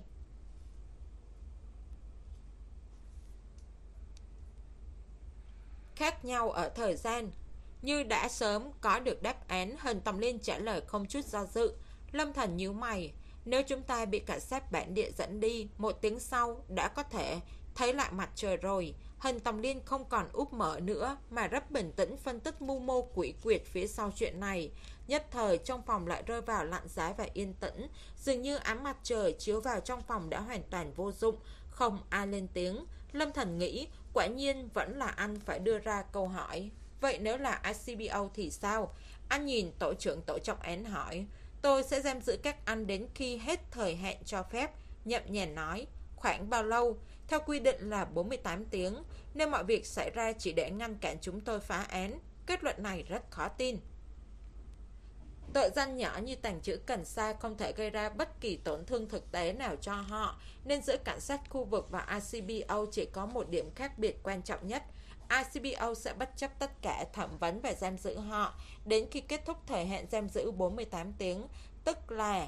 Khác nhau ở thời gian. Như đã sớm có được đáp án, Hân Tầm Liên trả lời không chút do dự. Lâm Thần nhíu mày. Nếu chúng ta bị cảnh sát bản địa dẫn đi, một tiếng sau đã có thể thấy lại mặt trời rồi. Hân Tầm Liên không còn úp mở nữa, mà rất bình tĩnh phân tích mưu mô quỷ quyệt phía sau chuyện này. Nhất thời trong phòng lại rơi vào lặng giá và yên tĩnh. Dường như ánh mặt trời chiếu vào trong phòng đã hoàn toàn vô dụng. Không ai lên tiếng. Lâm Thần nghĩ, quả nhiên vẫn là anh phải đưa ra câu hỏi. Vậy nếu là i xê bê o thì sao? Anh nhìn tổ trưởng tổ trọng án hỏi. Tôi sẽ giam giữ các anh đến khi hết thời hạn cho phép. Nhậm nhèn nói. Khoảng bao lâu? Theo quy định là bốn mươi tám tiếng. Nên mọi việc xảy ra chỉ để ngăn cản chúng tôi phá án. Kết luận này rất khó tin. Tội danh nhỏ như tàng trữ cần sa không thể gây ra bất kỳ tổn thương thực tế nào cho họ, nên giữa cảnh sát khu vực và i xê bê o chỉ có một điểm khác biệt quan trọng nhất. i xê bê o sẽ bất chấp tất cả thẩm vấn và giam giữ họ đến khi kết thúc thời hạn giam giữ bốn mươi tám tiếng, tức là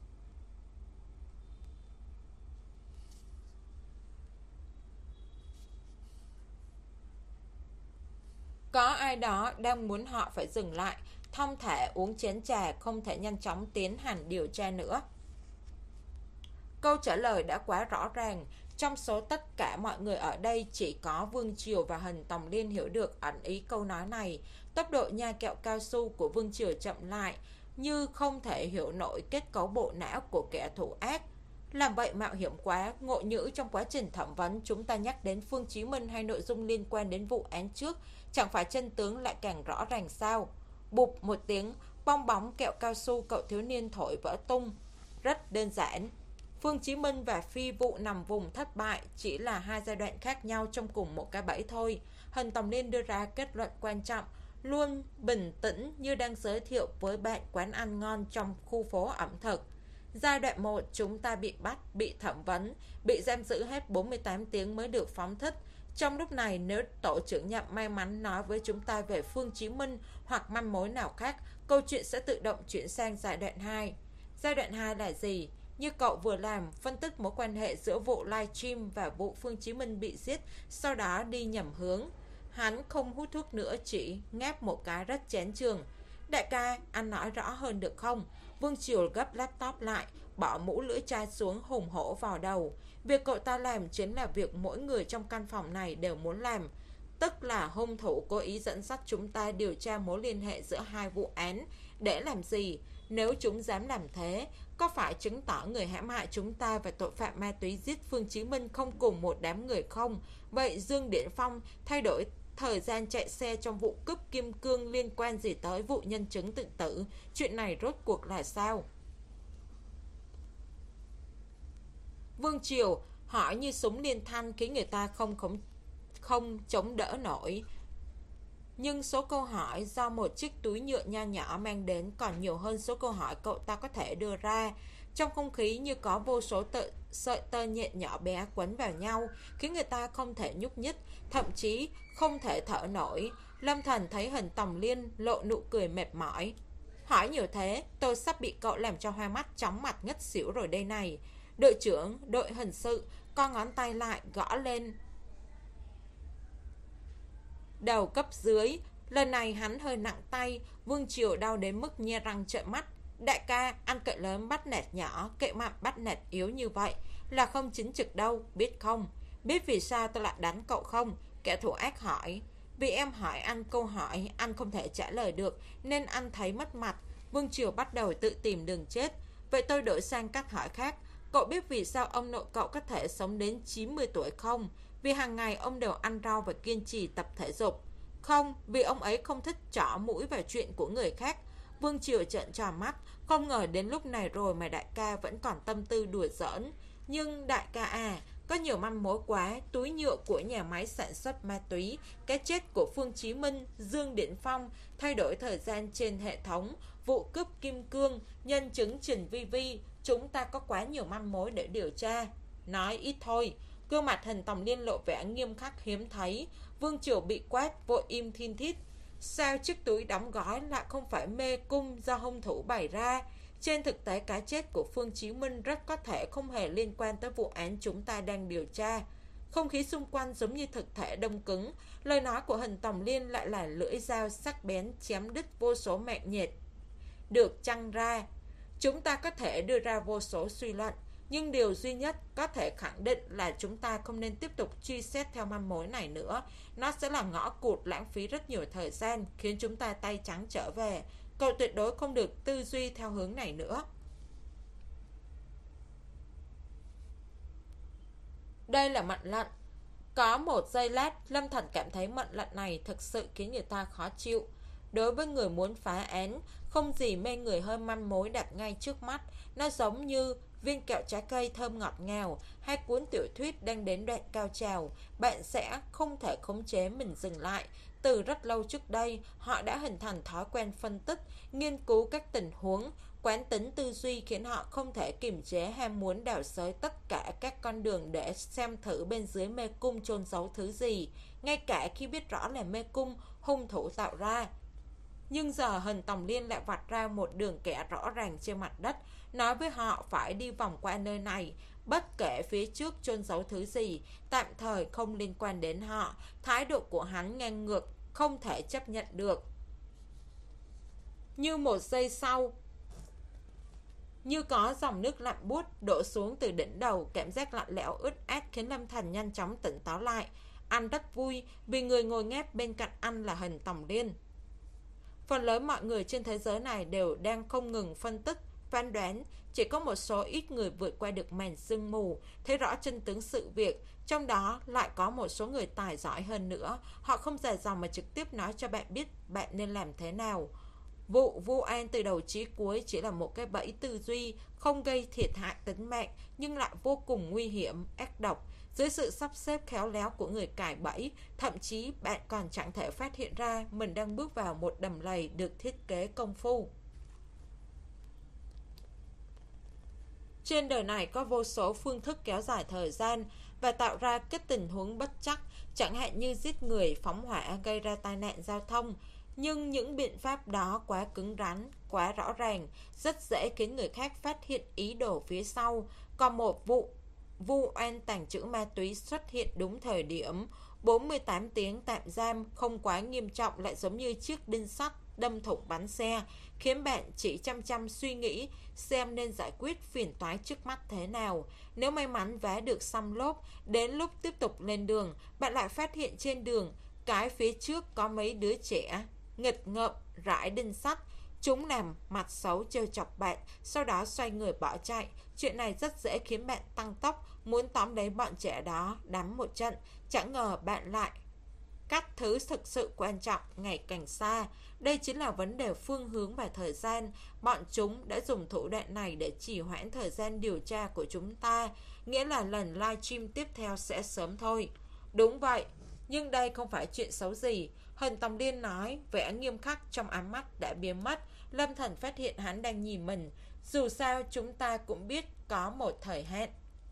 có ai đó đang muốn họ phải dừng lại, thong thả uống chén trà, không thể nhanh chóng tiến hành điều tra nữa. Câu trả lời đã quá rõ ràng. Trong số tất cả mọi người ở đây, chỉ có Vương Triều và Hân Tầm Liên hiểu được ẩn ý câu nói này. Tốc độ nhai kẹo cao su của Vương Triều chậm lại, như không thể hiểu nổi kết cấu bộ não của kẻ thù ác. Làm vậy mạo hiểm quá. Ngộ nhỡ trong quá trình thẩm vấn chúng ta nhắc đến Phương Chí Minh hay nội dung liên quan đến vụ án trước, chẳng phải chân tướng lại càng rõ ràng sao? Bụp một tiếng, bong bóng kẹo cao su cậu thiếu niên thổi vỡ tung. Rất đơn giản. Phương Chí Minh và phi vụ nằm vùng thất bại chỉ là hai giai đoạn khác nhau trong cùng một cái bẫy thôi. Hân Tầm Liên đưa ra kết luận quan trọng, luôn bình tĩnh như đang giới thiệu với bạn quán ăn ngon trong khu phố ẩm thực. Giai đoạn một, chúng ta bị bắt, bị thẩm vấn, bị giam giữ hết bốn mươi tám tiếng mới được phóng thích. Trong lúc này, nếu tổ trưởng Nhậm may mắn nói với chúng ta về Phương Chí Minh hoặc manh mối nào khác, câu chuyện sẽ tự động chuyển sang giai đoạn hai. Giai đoạn hai là gì? Như cậu vừa làm, phân tích mối quan hệ giữa vụ livestream và vụ Phương Chí Minh bị giết, sau đó đi nhầm hướng. Hắn không hút thuốc nữa, chỉ ngáp một cái rất chán chường. Đại ca, anh nói rõ hơn được không? Vương Triều gấp laptop lại, bỏ mũ lưỡi chai xuống hùng hổ vào đầu. Việc cậu ta làm chính là việc mỗi người trong căn phòng này đều muốn làm. Tức là hung thủ cố ý dẫn dắt chúng ta điều tra mối liên hệ giữa hai vụ án. Để làm gì? Nếu chúng dám làm thế, có phải chứng tỏ người hãm hại chúng ta và tội phạm ma túy giết Phương Chí Minh không cùng một đám người không? Vậy Dương Điển Phong thay đổi thời gian chạy xe trong vụ cướp kim cương liên quan gì tới vụ nhân chứng tự tử? Chuyện này rốt cuộc là sao? Vương Triều hỏi như súng liên thanh khiến người ta không không, không chống đỡ nổi. Nhưng số câu hỏi do một chiếc túi nhựa nho nhỏ mang đến còn nhiều hơn số câu hỏi cậu ta có thể đưa ra. Trong không khí như có vô số tự, sợi tơ nhện nhỏ bé quấn vào nhau, khiến người ta không thể nhúc nhích, thậm chí không thể thở nổi. Lâm Thần thấy Hân Tầm Liên lộ nụ cười mệt mỏi. Hỏi nhiều thế, tôi sắp bị cậu làm cho hoa mắt chóng mặt ngất xỉu rồi đây này. Đội trưởng đội hình sự co ngón tay lại gõ lên đầu cấp dưới. Lần này hắn hơi nặng tay. Vương Triều đau đến mức nhe răng trợn mắt. Đại ca, ăn cậy lớn bắt nẹt nhỏ, kệ mặn bắt nẹt yếu như vậy là không chính trực đâu, biết không? Biết vì sao tôi lại đánh cậu không? Kẻ thù ác hỏi. Vì em hỏi anh câu hỏi anh không thể trả lời được, nên anh thấy mất mặt. Vương Triều bắt đầu tự tìm đường chết. Vậy tôi đổi sang cách hỏi khác. Cậu biết vì sao ông nội cậu có thể sống đến chín mươi tuổi không? Vì hàng ngày ông đều ăn rau và kiên trì tập thể dục. Không, vì ông ấy không thích trỏ mũi vào chuyện của người khác. Vương Triều trợn tròn mắt. Không ngờ đến lúc này rồi mà đại ca vẫn còn tâm tư đùa giỡn. Nhưng đại ca à, có Có nhiều manh mối quá, túi nhựa của nhà máy sản xuất ma túy, cái chết của Phương Chí Minh, Dương Điển Phong, thay đổi thời gian trên hệ thống, vụ cướp kim cương, nhân chứng Trình Vi Vi, chúng ta có quá nhiều manh mối để điều tra. Nói ít thôi. Gương mặt Hình Tòng Liên lộ vẻ nghiêm khắc hiếm thấy. Vương Triều bị quát, vội im thin thít. Sao chiếc túi đóng gói lại không phải mê cung do hung thủ bày ra? Trên thực tế, cái chết của Phương Chí Minh rất có thể không hề liên quan tới vụ án chúng ta đang điều tra. Không khí xung quanh giống như thực thể đông cứng. Lời nói của Hình Tòng Liên lại là lưỡi dao sắc bén chém đứt vô số mạng nhện được chăng ra. Chúng ta có thể đưa ra vô số suy luận, nhưng điều duy nhất có thể khẳng định là chúng ta không nên tiếp tục truy xét theo manh mối này nữa. Nó sẽ là ngõ cụt lãng phí rất nhiều thời gian, khiến chúng ta tay trắng trở về. Cậu tuyệt đối không được tư duy theo hướng này nữa. Đây là mệnh lệnh. Có một giây lát, Lâm Thần cảm thấy mệnh lệnh này thực sự khiến người ta khó chịu. Đối với người muốn phá án, không gì mê người hơn manh mối đặt ngay trước mắt. Nó giống như viên kẹo trái cây thơm ngọt ngào, hay cuốn tiểu thuyết đang đến đoạn cao trào. Bạn sẽ không thể khống chế mình dừng lại. Từ rất lâu trước đây, họ đã hình thành thói quen phân tích, nghiên cứu các tình huống. Quán tính tư duy khiến họ không thể kiềm chế ham muốn đào xới tất cả các con đường để xem thử bên dưới mê cung chôn giấu thứ gì, ngay cả khi biết rõ là mê cung hung thủ tạo ra. Nhưng giờ Hình Tòng Liên lại vạch ra một đường kẻ rõ ràng trên mặt đất, nói với họ phải đi vòng qua nơi này, bất kể phía trước chôn giấu thứ gì, tạm thời không liên quan đến họ. Thái độ của hắn ngang ngược, không thể chấp nhận được. Như một giây sau, như có dòng nước lạnh buốt đổ xuống từ đỉnh đầu, cảm giác lạnh lẽo ướt át khiến Lâm Thần nhanh chóng tỉnh táo lại. Anh rất vui vì người ngồi ngáp bên cạnh anh là Hình Tòng Liên. Phần lớn mọi người trên thế giới này đều đang không ngừng phân tích, phán đoán. Chỉ có một số ít người vượt qua được màn sương mù, thấy rõ chân tướng sự việc. Trong đó lại có một số người tài giỏi hơn nữa. Họ không dài dòng mà trực tiếp nói cho bạn biết bạn nên làm thế nào. Vụ Vu An từ đầu chí cuối chỉ là một cái bẫy tư duy, không gây thiệt hại tính mạng, nhưng lại vô cùng nguy hiểm, ác độc. Dưới sự sắp xếp khéo léo của người cài bẫy, thậm chí bạn còn chẳng thể phát hiện ra mình đang bước vào một đầm lầy được thiết kế công phu. Trên đời này có vô số phương thức kéo dài thời gian và tạo ra các tình huống bất trắc, chẳng hạn như giết người, phóng hỏa, gây ra tai nạn giao thông. Nhưng những biện pháp đó quá cứng rắn, quá rõ ràng, rất dễ khiến người khác phát hiện ý đồ phía sau. Còn một vụ Vu Oan tàng trữ ma túy xuất hiện đúng thời điểm, bốn mươi tám tiếng tạm giam không quá nghiêm trọng, lại giống như chiếc đinh sắt đâm thủng bánh xe, khiến bạn chỉ chăm chăm suy nghĩ xem nên giải quyết phiền toái trước mắt thế nào. Nếu may mắn vá được xăm lốp, đến lúc tiếp tục lên đường, bạn lại phát hiện trên đường cái phía trước có mấy đứa trẻ nghịch ngợm rải đinh sắt. Chúng làm mặt xấu trêu chọc bạn, sau đó xoay người bỏ chạy. Chuyện này rất dễ khiến bạn tăng tốc, muốn tóm lấy bọn trẻ đó đấm một trận. Chẳng ngờ bạn lại cách thứ thực sự quan trọng ngày càng xa. Đây chính là vấn đề phương hướng và thời gian. Bọn chúng đã dùng thủ đoạn này để trì hoãn thời gian điều tra của chúng ta, nghĩa là lần livestream tiếp theo sẽ sớm thôi. Đúng vậy, nhưng đây không phải chuyện xấu gì. Hình Tòng Liên nói, vẻ nghiêm khắc trong ánh mắt đã biến mất. Lâm Thần phát hiện hắn đang nhìn mình. Dù sao chúng ta cũng biết có một thời hạn.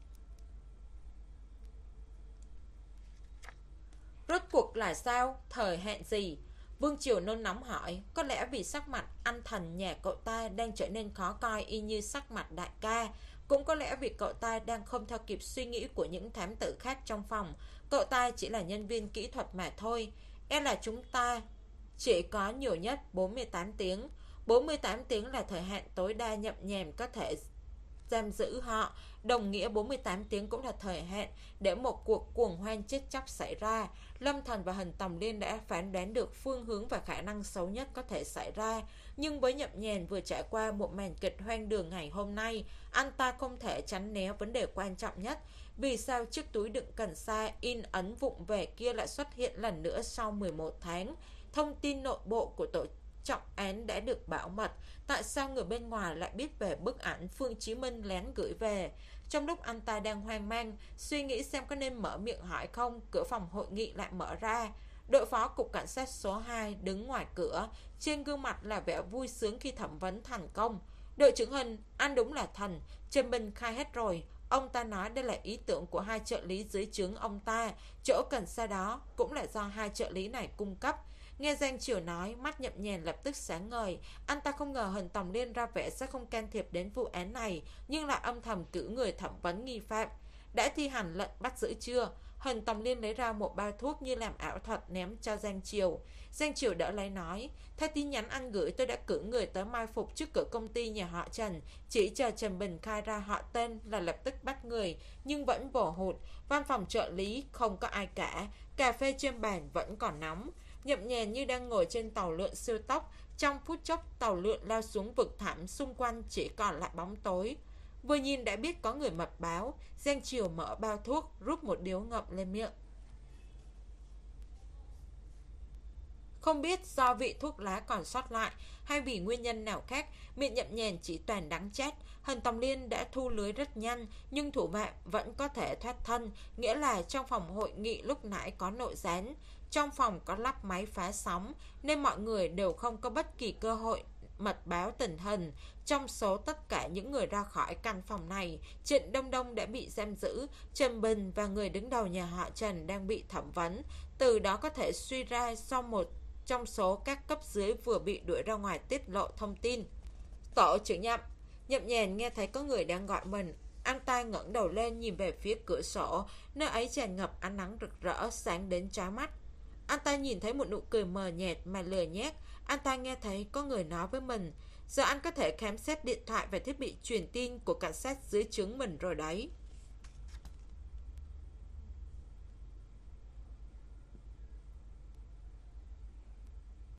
Rốt cuộc là sao? Thời hạn gì? Vương Triều nôn nóng hỏi. Có lẽ vì sắc mặt anh thần nhà cậu ta đang trở nên khó coi y như sắc mặt đại ca. Cũng có lẽ vì cậu ta đang không theo kịp suy nghĩ của những thám tử khác trong phòng. Cậu ta chỉ là nhân viên kỹ thuật mà thôi. E là chúng ta chỉ có nhiều nhất bốn mươi tám tiếng. bốn mươi tám tiếng là thời hạn tối đa nhậm nhèm có thể giam giữ họ. Đồng nghĩa bốn mươi tám tiếng cũng là thời hạn để một cuộc cuồng hoan chết chóc xảy ra. Lâm Thần và Hình Tòng Liên đã phán đoán được phương hướng và khả năng xấu nhất có thể xảy ra. Nhưng với Nhậm Nhèn vừa trải qua một màn kịch hoang đường ngày hôm nay, anh ta không thể tránh né vấn đề quan trọng nhất. Vì sao chiếc túi đựng cần sa in ấn vụng về kia lại xuất hiện lần nữa sau mười một tháng? Thông tin nội bộ của tổ trọng án đã được bảo mật. Tại sao người bên ngoài lại biết về bức ảnh Phương Chí Minh lén gửi về? Trong lúc anh ta đang hoang mang, suy nghĩ xem có nên mở miệng hỏi không, cửa phòng hội nghị lại mở ra. Đội phó cục cảnh sát số hai đứng ngoài cửa, trên gương mặt là vẻ vui sướng khi thẩm vấn thành công. Đội trưởng Hình, anh đúng là thần, Trần Bình khai hết rồi. Ông ta nói đây là ý tưởng của hai trợ lý dưới trướng ông ta, chỗ cần xa đó cũng là do hai trợ lý này cung cấp. Nghe Giang Triều nói, mắt Nhậm Nhàn lập tức sáng ngời. Anh ta không ngờ Hình Tòng Liên ra vẻ sẽ không can thiệp đến vụ án này, nhưng lại âm thầm cử người thẩm vấn nghi phạm. Đã thi hành lệnh bắt giữ chưa? Hình Tòng Liên lấy ra một bao thuốc như làm ảo thuật ném cho Giang Triều. Giang Triều đỡ lấy nói, theo tin nhắn anh gửi tôi đã cử người tới mai phục trước cửa công ty nhà họ Trần, chỉ chờ Trần Bình khai ra họ tên là lập tức bắt người, nhưng vẫn bổ hụt. Văn phòng trợ lý không có ai cả, cà phê trên bàn vẫn còn nóng. Nhậm Nhàn như đang ngồi trên tàu lượn siêu tốc. Trong phút chốc tàu lượn lao xuống vực thẳm, xung quanh chỉ còn lại bóng tối. Vừa nhìn đã biết có người mật báo. Giang Triều mở bao thuốc, rút một điếu ngậm lên miệng. Không biết do vị thuốc lá còn sót lại hay vì nguyên nhân nào khác, miệng Nhậm Nhàn chỉ toàn đắng chát. Hình Tòng Liên đã thu lưới rất nhanh, nhưng thủ phạm vẫn có thể thoát thân, nghĩa là trong phòng hội nghị lúc nãy có nội gián. Trong phòng có lắp máy phá sóng, nên mọi người đều không có bất kỳ cơ hội mật báo tình hình. Trong số tất cả những người ra khỏi căn phòng này, Trịnh Đông Đông đã bị giam giữ, Trần Bình và người đứng đầu nhà họ Trần đang bị thẩm vấn. Từ đó có thể suy ra do một trong số các cấp dưới vừa bị đuổi ra ngoài tiết lộ thông tin. Tổ trưởng Nhậm. Nhậm Nhàn nghe thấy có người đang gọi mình. Anh ta ngẩng đầu lên nhìn về phía cửa sổ, nơi ấy tràn ngập ánh nắng rực rỡ sáng đến chói mắt. Anh ta nhìn thấy một nụ cười mờ nhạt mà lười nhác. Anh ta nghe thấy có người nói với mình, giờ anh có thể khám xét điện thoại và thiết bị truyền tin của cảnh sát dưới trướng mình rồi đấy.